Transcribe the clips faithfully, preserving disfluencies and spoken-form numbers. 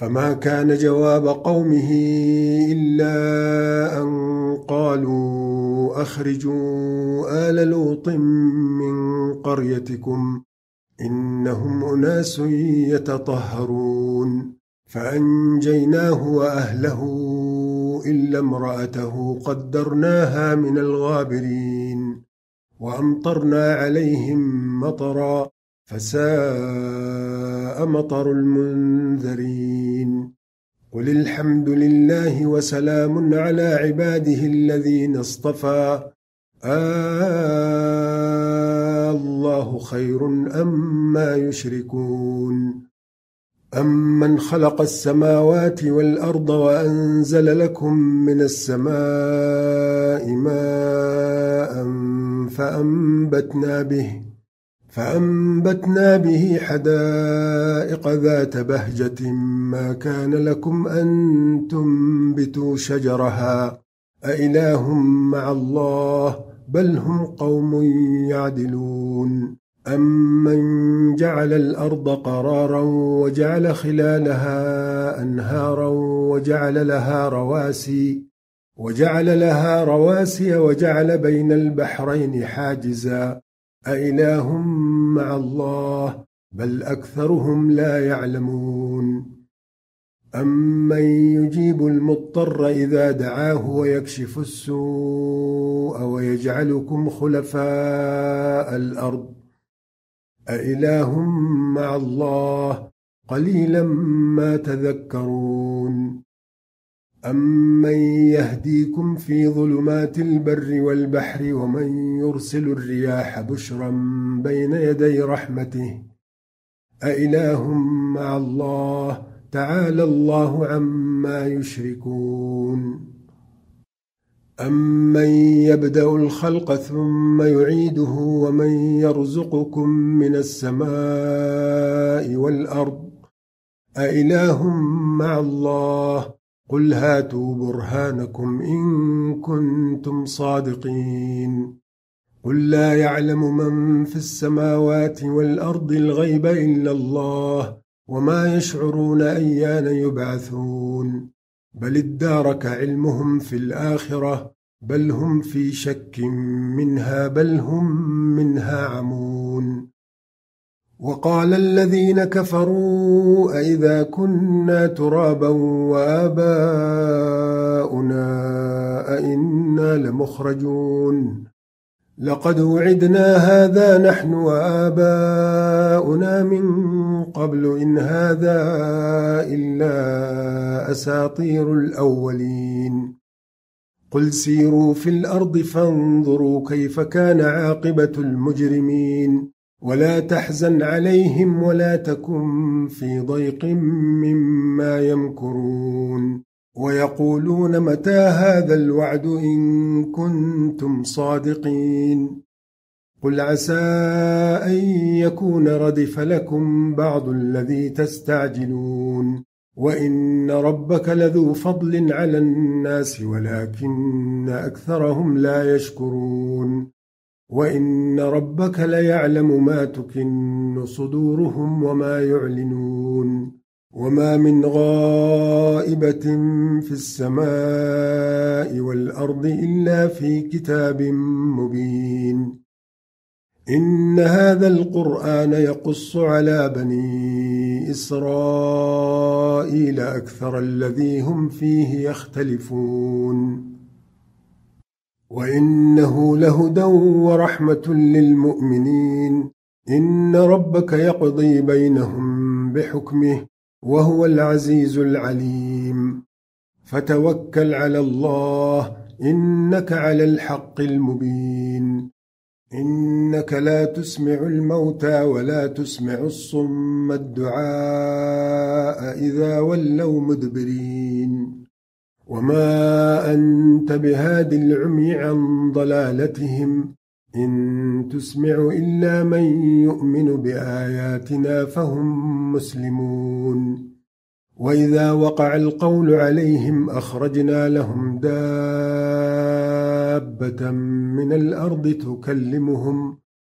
فما كان جواب قومه إلا أن قالوا أخرجوا آل لوط من قريتكم إنهم أناس يتطهرون فأنجيناه وأهله إلا امرأته قدرناها من الغابرين وأمطرنا عليهم مطرا فساء مطر المنذرين قل الحمد لله وسلام على عباده الذين اصطفى آه الله خير أما يشركون أمن خلق السماوات والأرض وأنزل لكم من السماء ماء فأنبتنا به فأنبتنا به حدائق ذات بهجة ما كان لكم أن تنبتوا شجرها أإله مع الله بل هم قوم يعدلون أمن جعل الأرض قرارا وجعل خلالها أنهارا وجعل لها رواسي وجعل لها رواسي وجعل بين البحرين حاجزا أإله مع الله بل أكثرهم لا يعلمون أمن يجيب المضطر إذا دعاه ويكشف السوء ويجعلكم خلفاء الأرض أإله مع الله قليلا ما تذكرون أمن يهديكم في ظلمات البر والبحر ومن يرسل الرياح بشرا بين يدي رحمته أإله مع الله تعالى الله عما يشركون أمن يبدأ الخلق ثم يعيده ومن يرزقكم من السماء والأرض أإله مع الله قل هاتوا برهانكم إن كنتم صادقين قل لا يعلم من في السماوات والأرض الغيب إلا الله وما يشعرون أيان يبعثون بل ادارك علمهم في الآخرة بل هم في شك منها بل هم منها عمون وقال الذين كفروا أئذا كنا ترابا وآباؤنا أئنا لمخرجون لقد وعدنا هذا نحن وآباؤنا من قبل إن هذا إلا أساطير الأولين قل سيروا في الأرض فانظروا كيف كان عاقبة المجرمين ولا تحزن عليهم ولا تكن في ضيق مما يمكرون ويقولون متى هذا الوعد إن كنتم صادقين قل عسى أن يكون ردف لكم بعض الذي تستعجلون وإن ربك لذو فضل على الناس ولكن أكثرهم لا يشكرون وإن ربك ليعلم ما تكن صدورهم وما يعلنون وما من غائبة في السماء والأرض إلا في كتاب مبين إن هذا القرآن يقص على بني إسرائيل أكثر الذي هم فيه يختلفون وإنه لهدى ورحمة للمؤمنين إن ربك يقضي بينهم بحكمه وهو العزيز العليم فتوكل على الله إنك على الحق المبين إنك لا تسمع الموتى ولا تسمع الصم الدعاء إذا ولوا مدبرين وما أنت بهاد العمي عن ضلالتهم إن تسمع إلا من يؤمن بآياتنا فهم مسلمون وإذا وقع القول عليهم أخرجنا لهم دابة من الأرض تكلمهم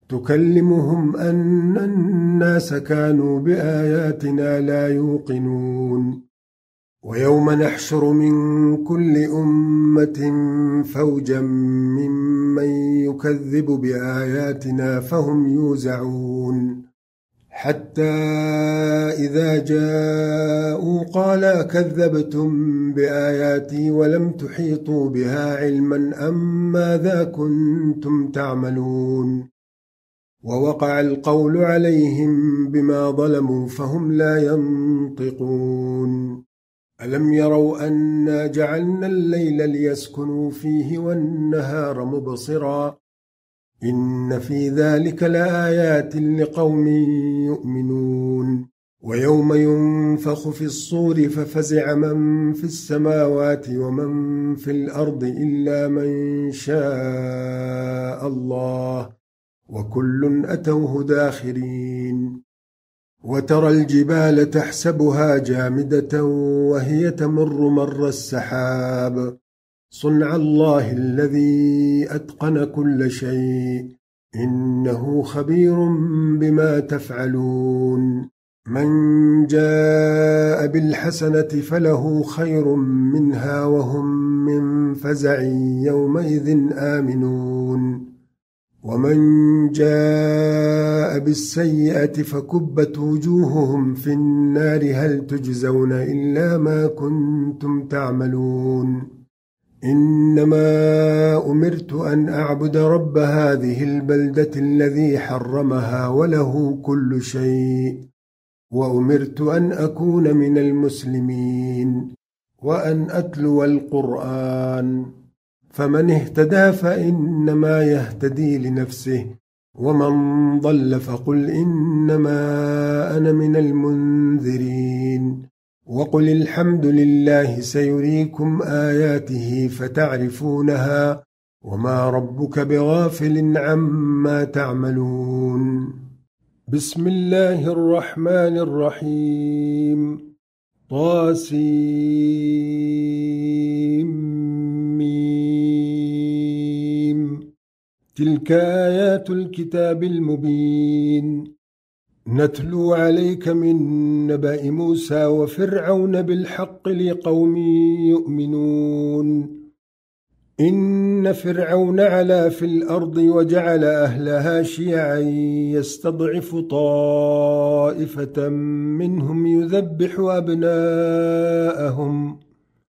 تكلمهم أن الناس كانوا بآياتنا لا يوقنون ويوم نحشر من كل أمة فوجا ممن يكذب بآياتنا فهم يوزعون حتى إذا جاءوا قال كذبتم بآياتي ولم تحيطوا بها علما أم ماذا كنتم تعملون ووقع القول عليهم بما ظلموا فهم لا ينطقون ألم يروا أنا جعلنا الليل ليسكنوا فيه والنهار مبصرا إن في ذلك لآيات لقوم يؤمنون ويوم ينفخ في الصور ففزع من في السماوات ومن في الأرض إلا من شاء الله وكل أتوه داخرين وترى الجبال تحسبها جامدة وهي تمر مر السحاب صنع الله الذي أتقن كل شيء إنه خبير بما تفعلون من جاء بالحسنة فله خير منها وهم من فزع يومئذ آمنون ومن جاء بالسيئة فكبت وجوههم في النار هل تجزون إلا ما كنتم تعملون إنما أمرت أن أعبد رب هذه البلدة الذي حرمها وله كل شيء وأمرت أن أكون من المسلمين وأن أتلو القرآن فمن اهتدى فإنما يهتدي لنفسه ومن ضل فقل إنما أنا من المنذرين وقل الحمد لله سيريكم آياته فتعرفونها وما ربك بغافل عما تعملون بسم الله الرحمن الرحيم طاسيم تلك آيات الكتاب المبين نتلو عليك من نبأ موسى وفرعون بالحق لقوم يؤمنون إن فرعون علا في الأرض وجعل أهلها شيعا يستضعف طائفة منهم يذبح أبناءهم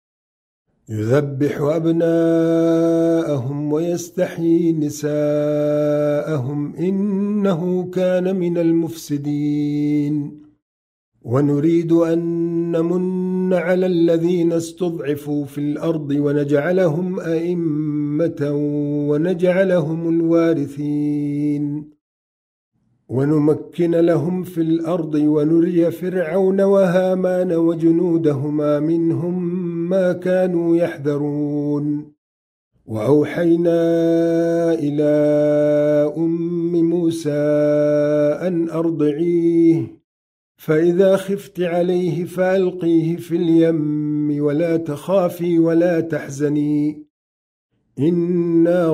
يذبح أبناءهم ويستحيي نساءهم إنه كان من المفسدين ونريد أن نمن على الذين استضعفوا في الأرض ونجعلهم أئمة ونجعلهم الوارثين ونمكن لهم في الأرض ونري فرعون وهامان وجنودهما منهم ما كانوا يحذرون وأوحينا إلى أم موسى أن أرضعيه فإذا خفت عليه فألقيه في اليم ولا تخافي ولا تحزني إنا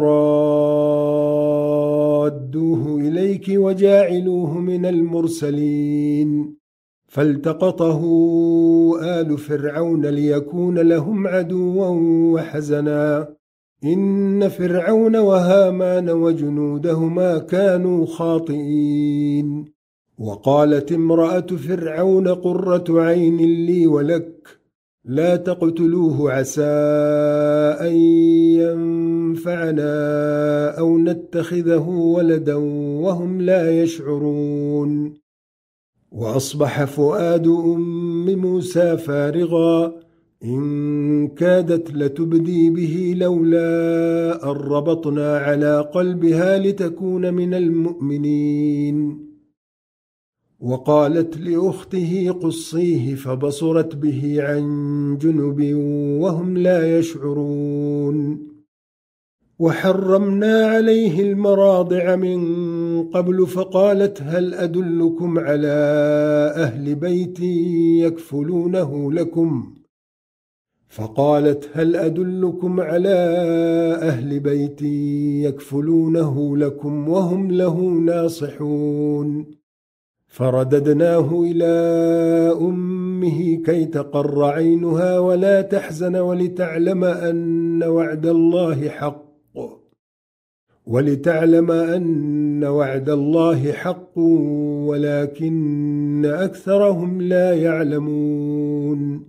رادوه إليك وجاعلوه من المرسلين فالتقطه آل فرعون ليكون لهم عدوا وحزنا إن فرعون وهامان وجنودهما كانوا خاطئين وقالت امرأة فرعون قرة عين لي ولك لا تقتلوه عسى أن ينفعنا أو نتخذه ولدا وهم لا يشعرون وأصبح فؤاد أم موسى فارغا إن كادت لتبدي به لولا أن ربطنا على قلبها لتكون من المؤمنين وقالت لأخته قصيه فبصرت به عن جنب وهم لا يشعرون وحرمنا عليه المراضع من قبل فقالت هل أدلكم على أهل بيت يكفلونه لكم فقالت هل أدلكم على أهل بيت يكفلونه لكم وهم له ناصحون فرددناه إلى أمه كي تقر عينها ولا تحزن ولتعلم أن وعد الله حق ولتعلم أن وعد الله حق ولكن أكثرهم لا يعلمون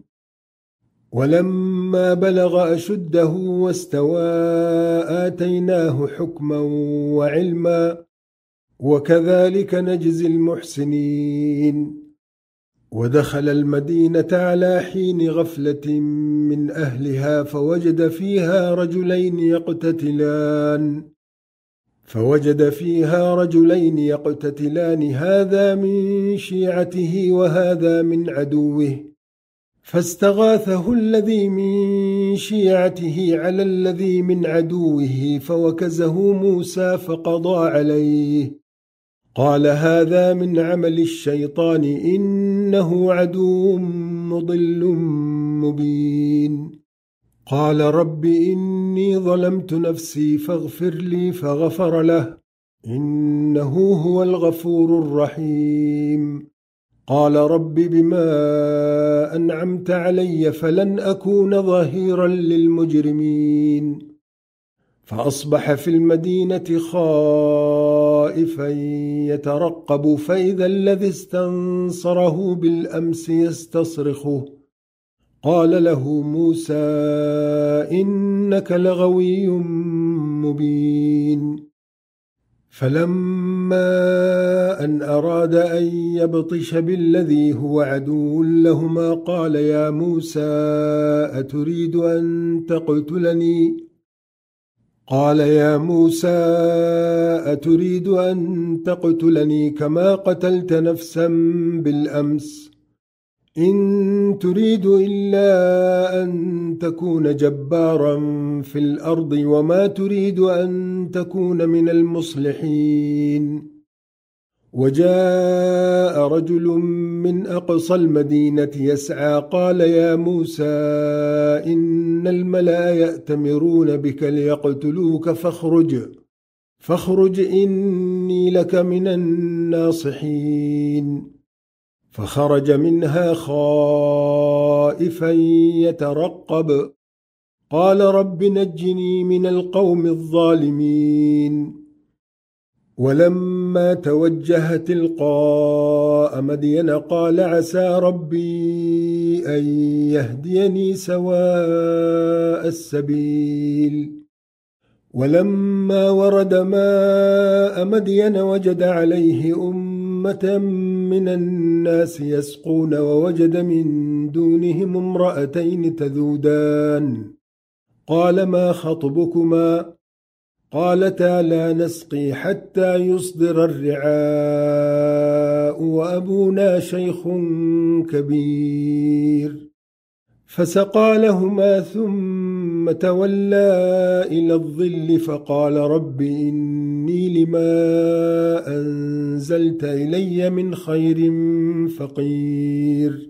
ولما بلغ أشده واستوى آتيناه حكما وعلما وكذلك نجزي المحسنين ودخل المدينة على حين غفلة من أهلها فوجد فيها رجلين يقتتلان فوجد فيها رجلين يقتتلان هذا من شيعته وهذا من عدوه فاستغاثه الذي من شيعته على الذي من عدوه فوكزه موسى فقضى عليه قال هذا من عمل الشيطان إنه عدو مضل مبين قال رب إني ظلمت نفسي فاغفر لي فغفر له إنه هو الغفور الرحيم قال رب بما أنعمت علي فلن أكون ظهيرا للمجرمين فأصبح في المدينة خائفا يترقب فإذا الذي استنصره بالأمس يستصرخه قال له موسى إنك لغوي مبين فلما أن أراد أن يبطش بالذي هو عدو لهما قال يا موسى أتريد أن تقتلني قال يا موسى أتريد أن تقتلني كما قتلت نفسا بالأمس إن تريد إلا أن تكون جبارا في الأرض وما تريد أن تكون من المصلحين وجاء رجل من أقصى المدينة يسعى قال يا موسى إن الملأ يأتمرون بك ليقتلوك فاخرج فاخرج إني لك من الناصحين فخرج منها خائفا يترقب قال رب نجني من القوم الظالمين ولما توجه تلقاء مدين قال عسى ربي أن يهديني سواء السبيل ولما ورد ماء مدين وجد عليه أمة من الناس يسقون ووجد من دونهم امرأتين تذودان قال ما خطبكما قالتا لا نسقي حتى يصدر الرعاء وأبونا شيخ كبير فسقى لهما ثم تولى إلى الظل فقال رب إني لما أنزلت إلي من خير فقير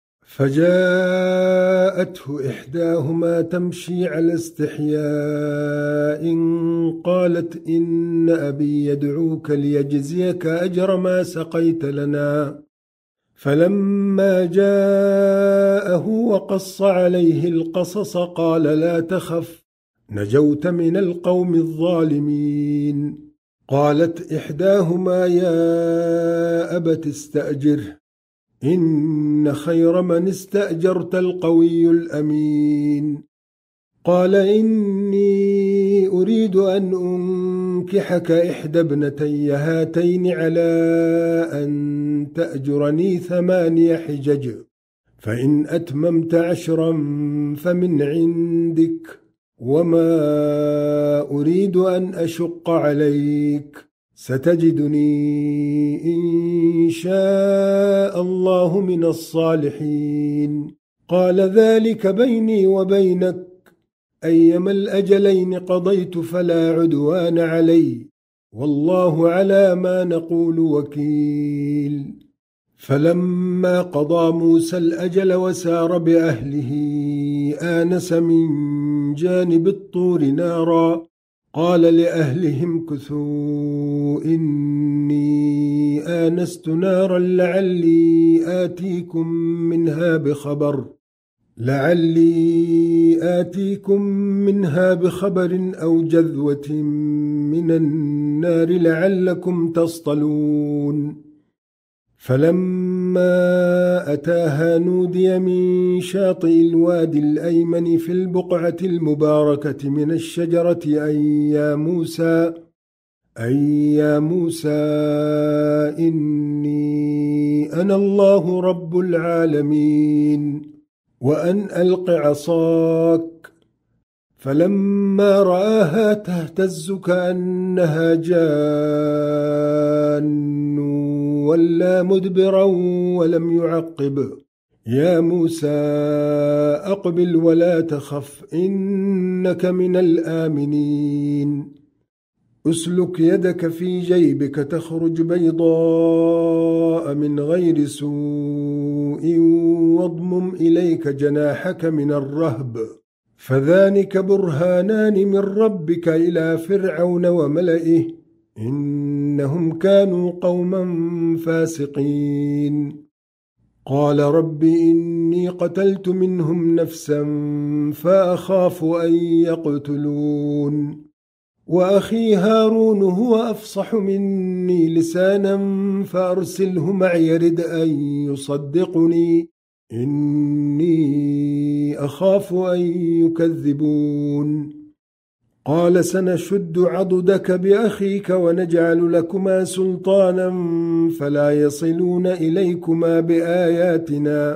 فجاءته إحداهما تمشي على استحياء قالت إن أبي يدعوك ليجزيك أجر ما سقيت لنا فلما جاءه وقص عليه القصص قال لا تخف نجوت من القوم الظالمين قالت إحداهما يا أبت استأجره إن خير من استأجرت القوي الأمين قال إني أريد أن أنكحك إحدى ابنتي هاتين على أن تأجرني ثماني حجج فإن أتممت عشرا فمن عندك وما أريد أن أشق عليك ستجدني إن شاء الله من الصالحين قال ذلك بيني وبينك أيما الأجلين قضيت فلا عدوان علي والله على ما نقول وكيل فلما قضى موسى الأجل وسار بأهله آنس من جانب الطور نارا قال لأهلهم امكثوا إني آنست نارا لعلي آتيكم منها بخبر لعلي آتيكم منها بخبر أو جذوة من النار لعلكم تصطلون فلما أتاها نودي من شاطئ الوادي الأيمن في البقعة المباركة من الشجرة أن يا موسى أن يا موسى إني أنا الله رب العالمين وأن ألق عصاك فلما رآها تهتز كأنها جان ولا مدبرا ولم يعقب يا موسى أقبل ولا تخف إنك من الآمنين أسلك يدك في جيبك تخرج بيضاء من غير سوء واضمم إليك جناحك من الرهب فذلك برهانان من ربك إلى فرعون وملئه إنهم كانوا قوما فاسقين قال رب إني قتلت منهم نفسا فأخاف أن يقتلون وأخي هارون هو أفصح مني لسانا فأرسله معي يرد أن يصدقني إني أخاف أن يكذبون قال سنشد عضدك بأخيك ونجعل لكما سلطانا فلا يصلون إليكما بآياتنا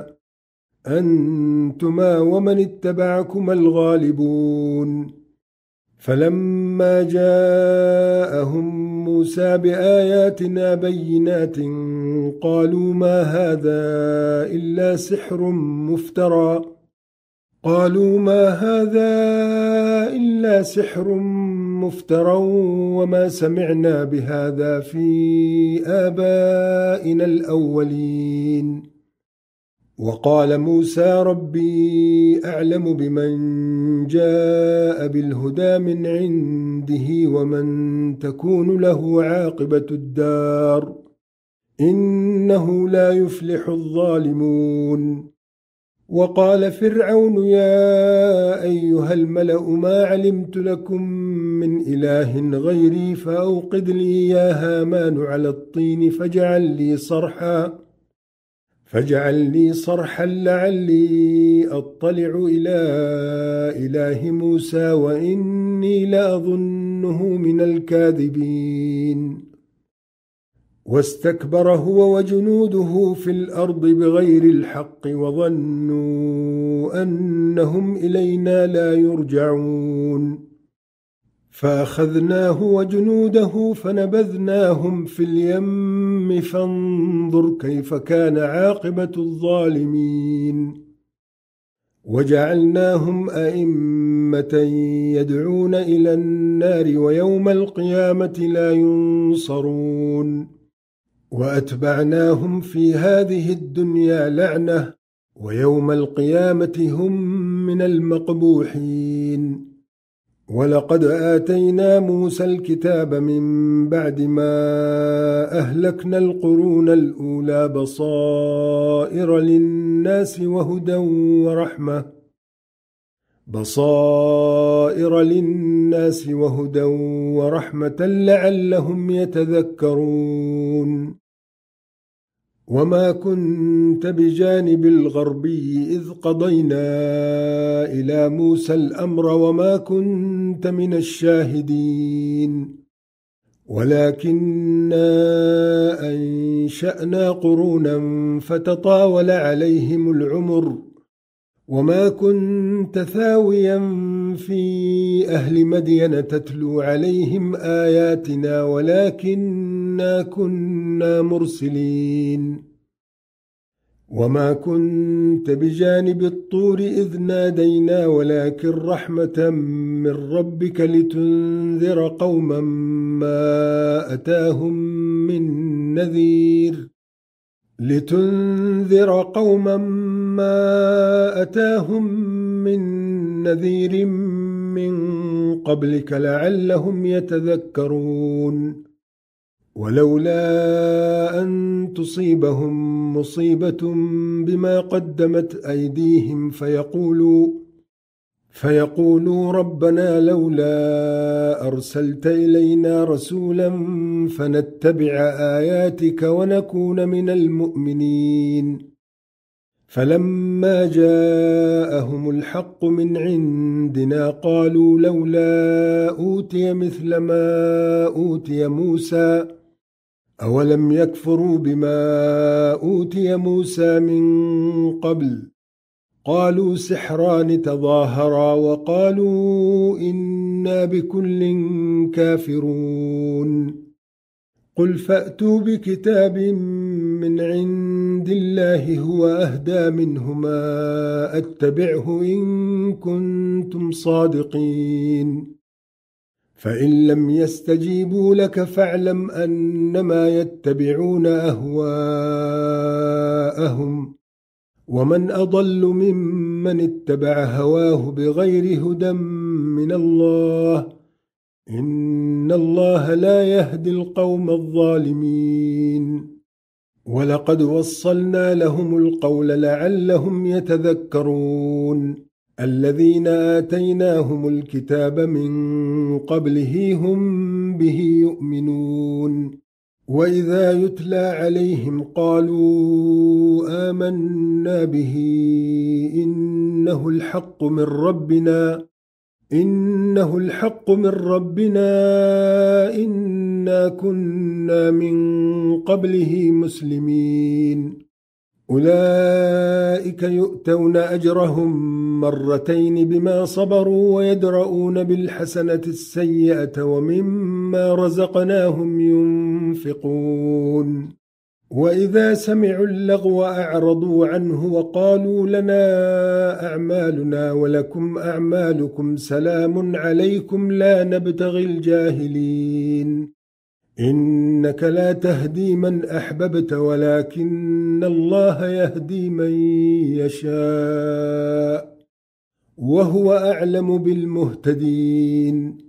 أنتما ومن اتبعكما الغالبون فلما جاءهم موسى بآياتنا بينات قالوا ما هذا إلا سحر مفترى قالوا ما هذا إلا سحر مفترى وما سمعنا بهذا في آبائنا الأولين وقال موسى ربي أعلم بمن جاء بالهدى من عنده ومن تكون له عاقبة الدار إنه لا يفلح الظالمون وقال فرعون يا أيها الملأ ما علمت لكم من إله غيري فأوقد لي يا هامان على الطين فاجعل لي صرحا فاجعل لي صرحا لعلي أطلع إلى إله موسى وإني لأظنه من الكاذبين واستكبر هو وجنوده في الأرض بغير الحق وظنوا أنهم إلينا لا يرجعون فأخذناه وجنوده فنبذناهم في اليم فانظر كيف كان عاقبة الظالمين وجعلناهم أئمة يدعون إلى النار ويوم القيامة لا ينصرون وأتبعناهم في هذه الدنيا لعنة ويوم القيامة هم من المقبوحين ولقد آتينا موسى الكتاب من بعد ما أهلكنا القرون الأولى بصائر للناس وهدى ورحمة بصائر للناس وهدى ورحمة لعلهم يتذكرون وما كنت بجانب الغربي إذ قضينا إلى موسى الأمر وما كنت من الشاهدين ولكننا أنشأنا قرونا فتطاول عليهم العمر وما كنت ثاويا في أهل مدين تتلو عليهم آياتنا ولكننا كنا مرسلين وما كنت بجانب الطور إذ نادينا ولكن رحمة من ربك لتنذر قوما ما أتاهم من نذير لتنذر قوما ما أتاهم من نذير من قبلك لعلهم يتذكرون ولولا أن تصيبهم مصيبة بما قدمت أيديهم فيقولوا فيقولوا ربنا لولا أرسلت إلينا رسولا فنتبع آياتك ونكون من المؤمنين فلما جاءهم الحق من عندنا قالوا لولا أوتي مثل ما أوتي موسى أولم يكفروا بما أوتي موسى من قبل قالوا سحران تظاهرا وقالوا إنا بكل كافرون قل فأتوا بكتاب من عند الله هو أهدى منهما أتبعه إن كنتم صادقين فإن لم يستجيبوا لك فاعلم أنما يتبعون أهواءهم ومن أضل ممن اتبع هواه بغير هدى من الله إن الله لا يهدي القوم الظالمين ولقد وصلنا لهم القول لعلهم يتذكرون الذين آتيناهم الكتاب من قبله هم به يؤمنون وإذا يتلى عليهم قالوا آمنا به إنه الحق من ربنا إنه الحق من ربنا إنا كنا من قبله مسلمين أولئك يؤتون أجرهم مرتين بما صبروا ويدرؤون بالحسنة السيئة ومما رزقناهم ينفقون وإذا سمعوا اللغو أعرضوا عنه وقالوا لنا أعمالنا ولكم أعمالكم سلام عليكم لا نبتغي الجاهلين إنك لا تهدي من أحببت ولكن الله يهدي من يشاء وهو أعلم بالمهتدين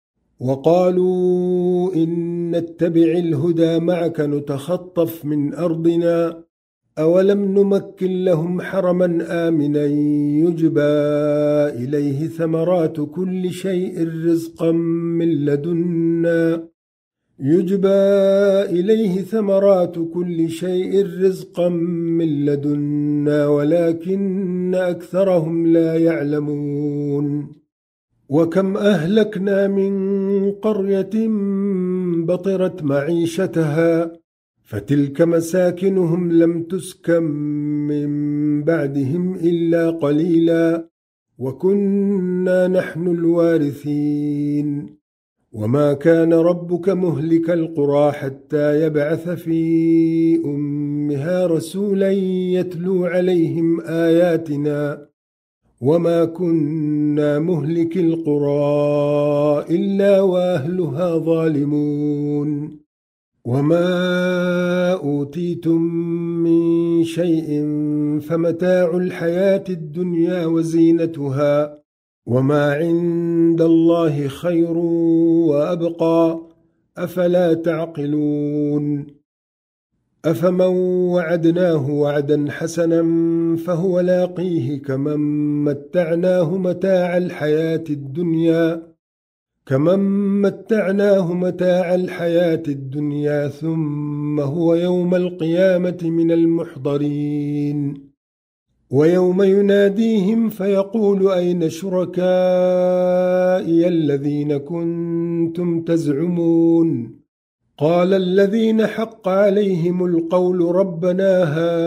وقالوا إن نتبع الهدى معك نتخطف من أرضنا أولم نمكن لهم حرما آمنا يجبى إليه ثمرات كل شيء رزقا من لدنا يجبى إليه ثمرات كل شيء رزقا من لدنا ولكن أكثرهم لا يعلمون وكم أهلكنا من قرية بطرت معيشتها فتلك مساكنهم لم تسكن من بعدهم إلا قليلا وكنا نحن الوارثين وما كان ربك مهلك القرى حتى يبعث في أمها رسولا يتلو عليهم آياتنا وما كنا مهلك القرى إلا وأهلها ظالمون وما أوتيتم من شيء فمتاع الحياة الدنيا وزينتها وما عند الله خير وأبقى أفلا تعقلون أفمن وعدناه وعدا حسنا فهو لاقيه كمن متعناه متاع الحياة الدنيا كمن متعناه متاع الحياة الدنيا ثم هو يوم القيامة من المحضرين ويوم يناديهم فيقول أين شركائي الذين كنتم تزعمون قال الذين حق عليهم القول ربنا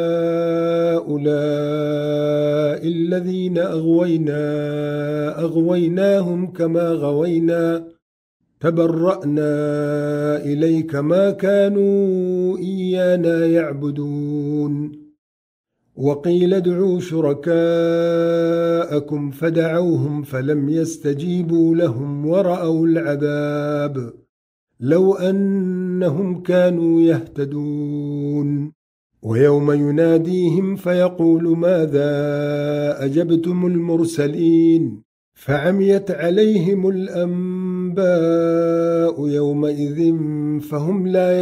هؤلاء الذين أغوينا أغويناهم كما غوينا تبرأنا إليك ما كانوا إيانا يعبدون وقيل ادعوا شركاءكم فدعوهم فلم يستجيبوا لهم ورأوا العذاب لو أنهم كانوا يهتدون ويوم يناديهم فيقول ماذا أجبتم المرسلين فعميت عليهم الأنباء يومئذ فهم لا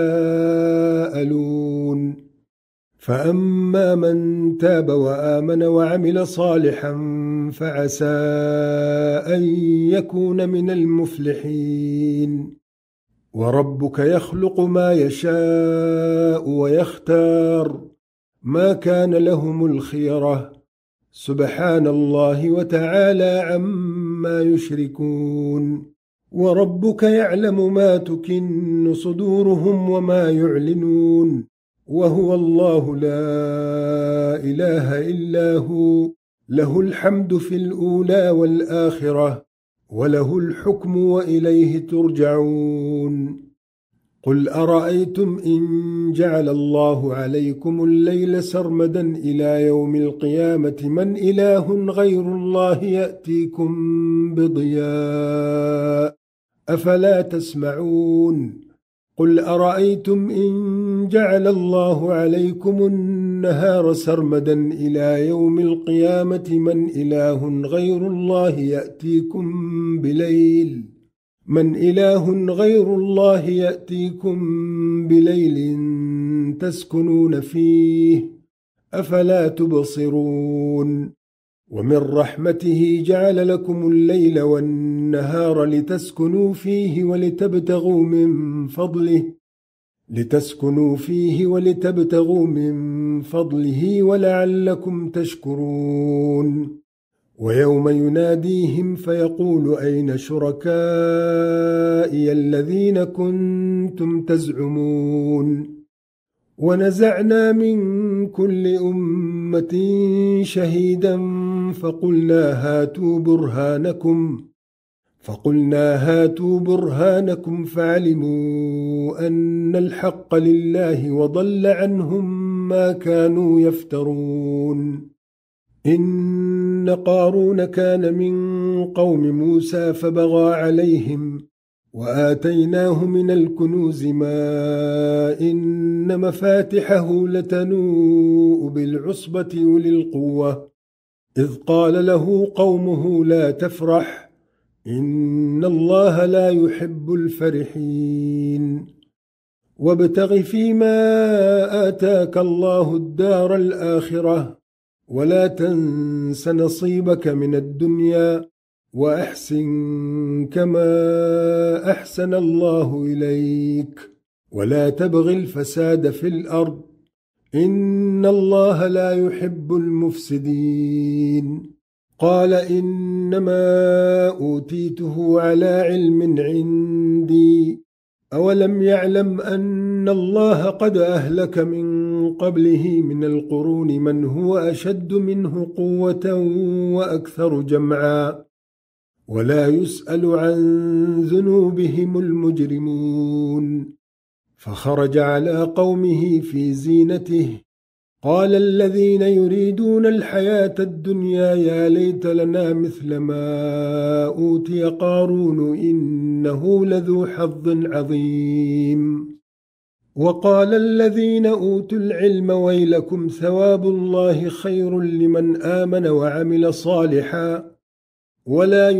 يتساءلون فأما من تاب وآمن وعمل صالحا فعسى أن يكون من المفلحين وربك يخلق ما يشاء ويختار ما كان لهم الخيرة سبحان الله وتعالى عما يشركون وربك يعلم ما تكن صدورهم وما يعلنون وهو الله لا إله إلا هو له الحمد في الأولى والآخرة وله الحكم وإليه ترجعون قل أرأيتم إن جعل الله عليكم الليل سرمدا إلى يوم القيامة من إله غير الله يأتيكم بضياء أفلا تسمعون قل أرأيتم إن جعل الله عليكم النهار سرمدا إلى يوم القيامة من إله غير الله يأتيكم بليل من إله غير الله يأتيكم بليل تسكنون فيه أفلا تبصرون ومن رحمته جعل لكم الليل والنهار لتسكنوا فيه ولتبتغوا من فضله لتسكنوا فيه ولتبتغوا من فضله ولعلكم تشكرون ويوم يناديهم فيقول أين شركائي الذين كنتم تزعمون ونزعنا من كل أمة شهيدا فقلنا هاتوا برهانكم فقلنا هاتوا برهانكم فعلموا أن الحق لله وضل عنهم ما كانوا يفترون إن قارون كان من قوم موسى فبغى عليهم وآتيناه من الكنوز ما إن مفاتحه لتنوء بالعصبة أولي القوة إذ قال له قومه لا تفرح إن الله لا يحب الفرحين وابتغ فيما آتاك الله الدار الآخرة ولا تنس نصيبك من الدنيا وأحسن كما أحسن الله إليك ولا تبغ الفساد في الأرض إن الله لا يحب المفسدين قال إنما أوتيته على علم عندي أولم يعلم أن الله قد أهلك من قبله من القرون من هو أشد منه قوة وأكثر جمعا ولا يسأل عن ذنوبهم المجرمون فخرج على قومه في زينته قال الذين يريدون الحياة الدنيا يا ليت لنا مثل ما أوتي قارون إنه لذو حظ عظيم وقال الذين أوتوا العلم ويلكم ثواب الله خير لمن آمن وعمل صالحا ولا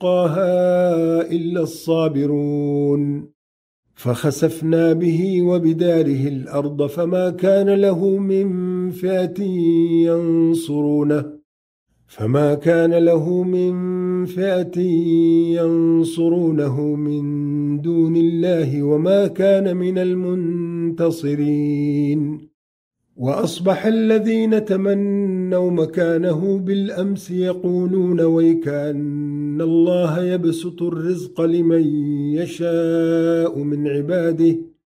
يلقاها إلا الصابرون فخسفنا به وبداره الأرض فما كان له من فئة ينصرونه فما كان له من فئة ينصرونه من دون الله وما كان من المنتصرين وأصبح الذين تمنوا مكانه بالأمس يقولون ويكأن الله يبسط الرزق لمن يشاء من عباده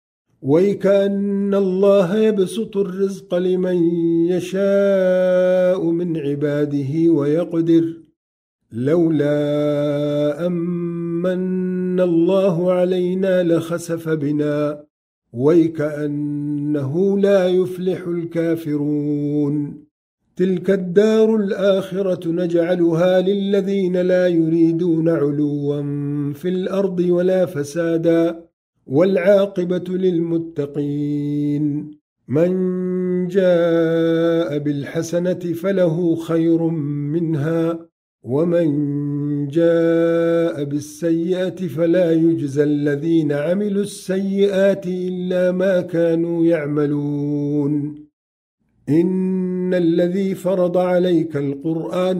ويكأن الله يبسط الرزق لمن يشاء من عباده ويقدر لولا أمن الله علينا لخسف بنا ويكأنه لا يفلح الكافرون تلك الدار الآخرة نجعلها للذين لا يريدون علوا في الأرض ولا فسادا والعاقبة للمتقين من جاء بالحسنة فله خير منها ومن جاء بالسيئة فلا يجزى الذين عملوا السيئات إلا ما كانوا يعملون إن الذي فرض عليك القرآن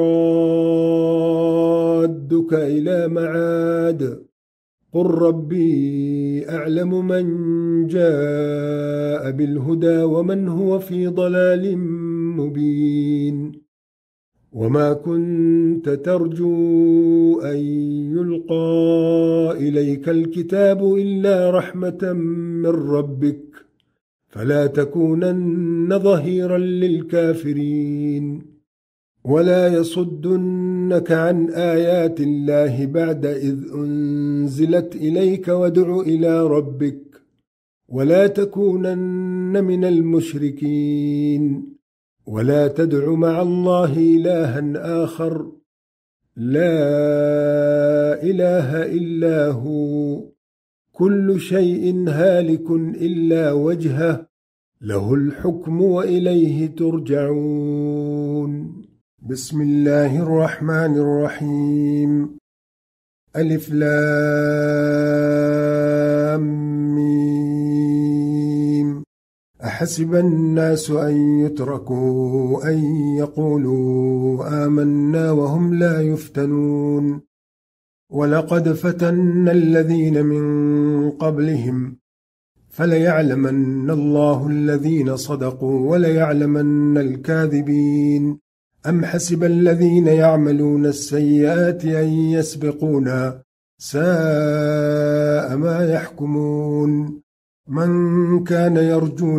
لرادك إلى معاد قل ربي أعلم من جاء بالهدى ومن هو في ضلال مبين وما كنت ترجو أن يلقى إليك الكتاب إلا رحمة من ربك فلا تكونن ظهيرا للكافرين ولا يصدنك عن آيات الله بعد إذ أنزلت إليك وادع إلى ربك ولا تكونن من المشركين ولا تدع مع الله إلها آخر لا إله إلا هو كل شيء هالك إلا وجهه له الحكم وإليه ترجعون بسم الله الرحمن الرحيم ألف لام ميم أحسب الناس أن يتركوا أن يقولوا آمنا وهم لا يفتنون ولقد فتنا الذين من قبلهم فليعلمن الله الذين صدقوا وليعلمن الكاذبين أم حسب الذين يعملون السيئات أن يسبقونا ساء ما يحكمون من كان يرجو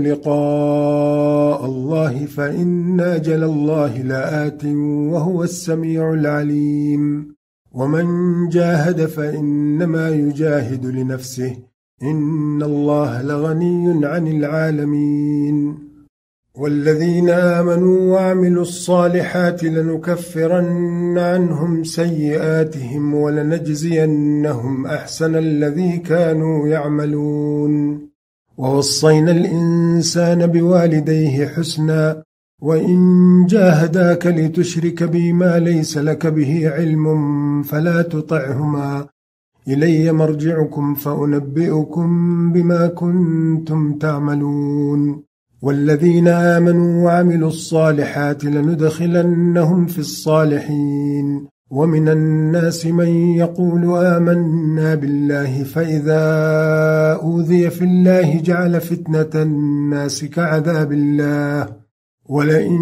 لقاء الله فإن أجل الله لآت وهو السميع العليم ومن جاهد فإنما يجاهد لنفسه إن الله لغني عن العالمين والذين آمنوا وعملوا الصالحات لنكفرن عنهم سيئاتهم ولنجزينهم أحسن الذي كانوا يعملون ووصينا الإنسان بوالديه حسنا وإن جاهداك لتشرك بي ما ليس لك به علم فلا تطعهما إلي مرجعكم فأنبئكم بما كنتم تعملون والذين آمنوا وعملوا الصالحات لندخلنهم في الصالحين ومن الناس من يقول آمنا بالله فإذا أوذي في الله جعل فتنة الناس كعذاب الله ولئن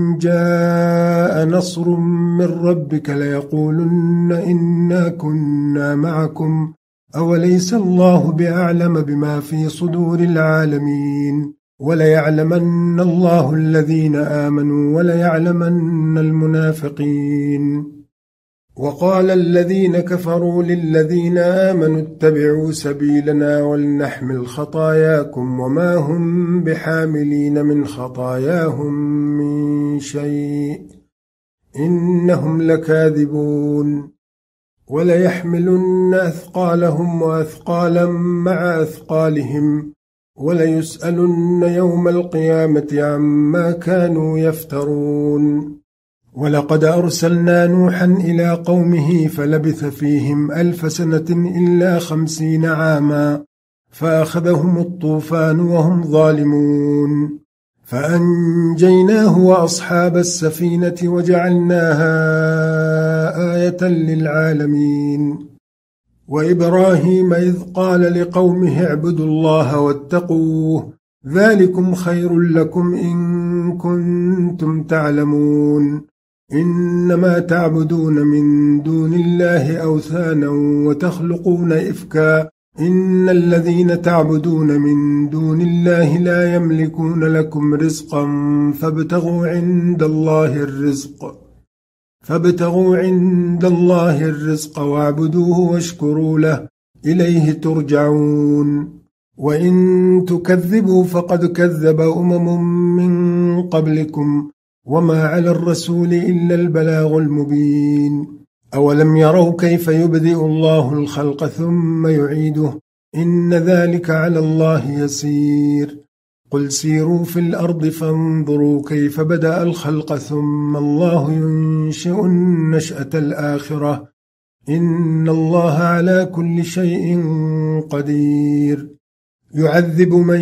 جاء نصر من ربك ليقولن إنا كنا معكم أوليس الله بأعلم بما في صدور العالمين وليعلمن الله الذين آمنوا وليعلمن المنافقين وقال الذين كفروا للذين آمنوا اتبعوا سبيلنا ولنحمل خطاياكم وما هم بحاملين من خطاياهم من شيء إنهم لكاذبون وليحملن أثقالهم وأثقالا مع أثقالهم وليسألن يوم القيامة عما كانوا يفترون ولقد أرسلنا نوحا إلى قومه فلبث فيهم ألف سنة إلا خمسين عاما فأخذهم الطوفان وهم ظالمون فأنجيناه وأصحاب السفينة وجعلناها آية للعالمين وإبراهيم إذ قال لقومه اعبدوا الله واتقوه ذلكم خير لكم إن كنتم تعلمون إنما تعبدون من دون الله أوثانا وتخلقون إفكا إن الذين تعبدون من دون الله لا يملكون لكم رزقا فابتغوا عند الله الرزق فابتغوا عند الله الرزق واعبدوه واشكروا له إليه ترجعون وإن تكذبوا فقد كذب أمم من قبلكم وما على الرسول إلا البلاغ المبين أولم يروا كيف يبدئ الله الخلق ثم يعيده إن ذلك على الله يسير قل سيروا في الأرض فانظروا كيف بدأ الخلق ثم الله ينشئ النشأة الآخرة إن الله على كل شيء قدير يعذب من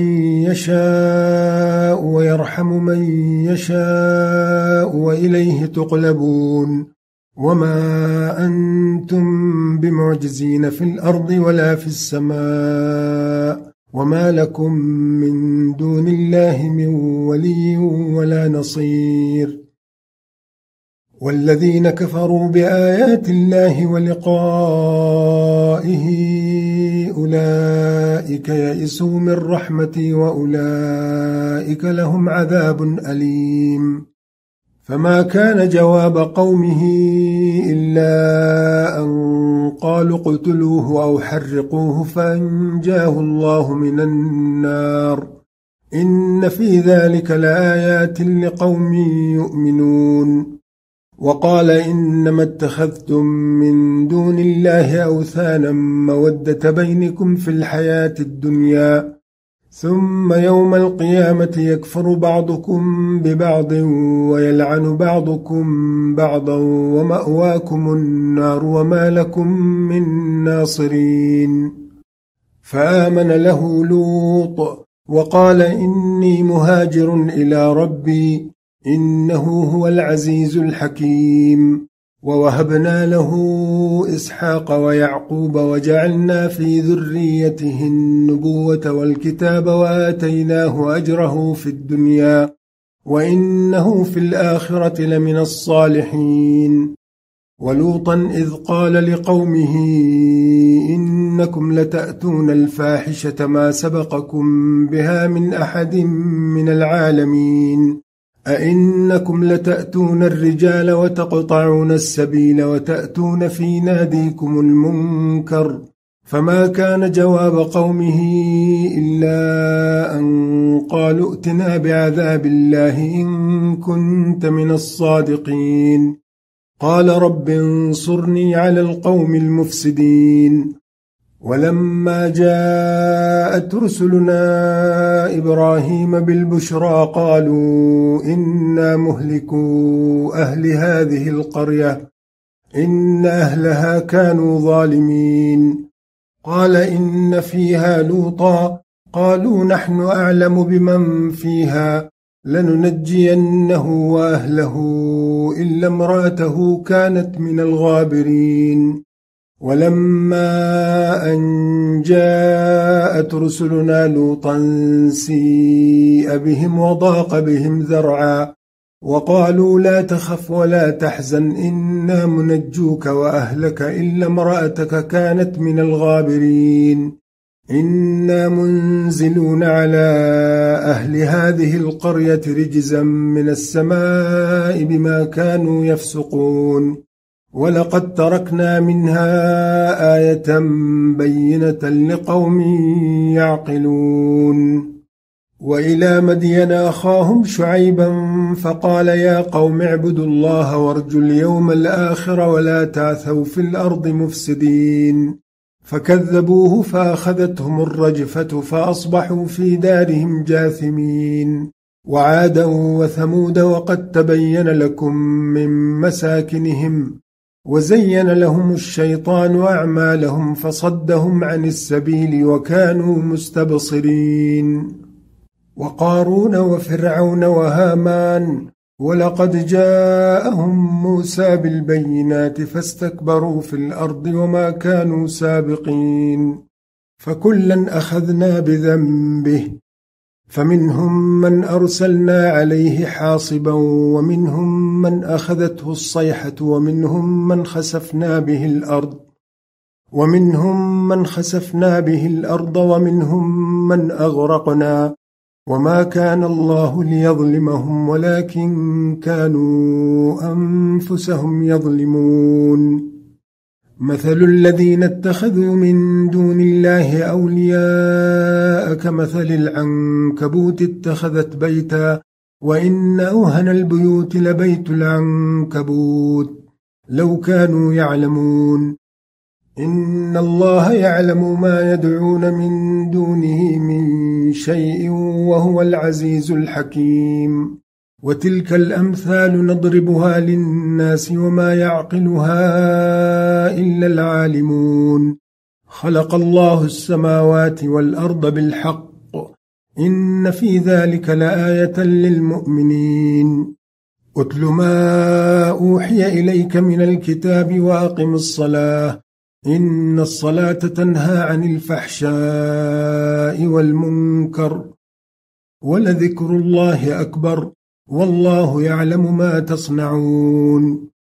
يشاء ويرحم من يشاء وإليه تقلبون وما أنتم بمعجزين في الأرض ولا في السماء وما لكم من دون الله من ولي ولا نصير والذين كفروا بآيات الله ولقائه أولئك يئسوا من رحمتي وأولئك لهم عذاب أليم فما كان جواب قومه إلا أن قالوا اقتلوه أو حرقوه فأنجاه الله من النار إن في ذلك لآيات لقوم يؤمنون وقال إنما اتخذتم من دون الله أوثانا مودة بينكم في الحياة الدنيا ثم يوم القيامة يكفر بعضكم ببعض ويلعن بعضكم بعضا ومأواكم النار وما لكم من ناصرين فآمن له لوط وقال إني مهاجر إلى ربي إنه هو العزيز الحكيم ووهبنا له إسحاق ويعقوب وجعلنا في ذريته النبوة والكتاب وآتيناه أجره في الدنيا وإنه في الآخرة لمن الصالحين ولوطا إذ قال لقومه إنكم لتأتون الفاحشة ما سبقكم بها من أحد من العالمين أئنكم لتأتون الرجال وتقطعون السبيل وتأتون في ناديكم المنكر فما كان جواب قومه إلا أن قالوا ائتنا بعذاب الله إن كنت من الصادقين قال رب انصرني على القوم المفسدين ولما جاءت رسلنا إبراهيم بالبشرى قالوا إنا مهلكو أهل هذه القرية إن أهلها كانوا ظالمين قال إن فيها لوطا قالوا نحن أعلم بمن فيها لننجينه وأهله إلا امرأته كانت من الغابرين ولما أن جاءت رسلنا لوطا سيء بهم وضاق بهم ذرعا وقالوا لا تخف ولا تحزن إنا منجوك وأهلك إلا امرأتك كانت من الغابرين إنا منزلون على أهل هذه القرية رجزا من السماء بما كانوا يفسقون ولقد تركنا منها آية بينة لقوم يعقلون وإلى مدين أخاهم شعيبا فقال يا قوم اعبدوا الله وارجوا اليوم الآخر ولا تعثوا في الأرض مفسدين فكذبوه فأخذتهم الرجفة فأصبحوا في دارهم جاثمين وعادا وثمود وقد تبين لكم من مساكنهم وزين لهم الشيطان أعمالهم فصدهم عن السبيل وكانوا مستبصرين وقارون وفرعون وهامان ولقد جاءهم موسى بالبينات فاستكبروا في الأرض وما كانوا سابقين فكلا أخذنا بذنبه فمنهم من أرسلنا عليه حاصبا ومنهم من أخذته الصيحة ومنهم من خسفنا به الأرض ومنهم من خسفنا به الأرض ومنهم من أغرقنا وما كان الله ليظلمهم ولكن كانوا أنفسهم يظلمون مثل الذين اتخذوا من دون الله أولياء كمثل العنكبوت اتخذت بيتا وإن أوهن البيوت لبيت العنكبوت لو كانوا يعلمون إن الله يعلم ما يدعون من دونه من شيء وهو العزيز الحكيم وتلك الأمثال نضربها للناس وما يعقلها إلا العالمون خلق الله السماوات والأرض بالحق إن في ذلك لآية للمؤمنين أتل ما أوحي إليك من الكتاب وأقم الصلاة إن الصلاة تنهى عن الفحشاء والمنكر ولذكر الله أكبر والله يعلم ما تصنعون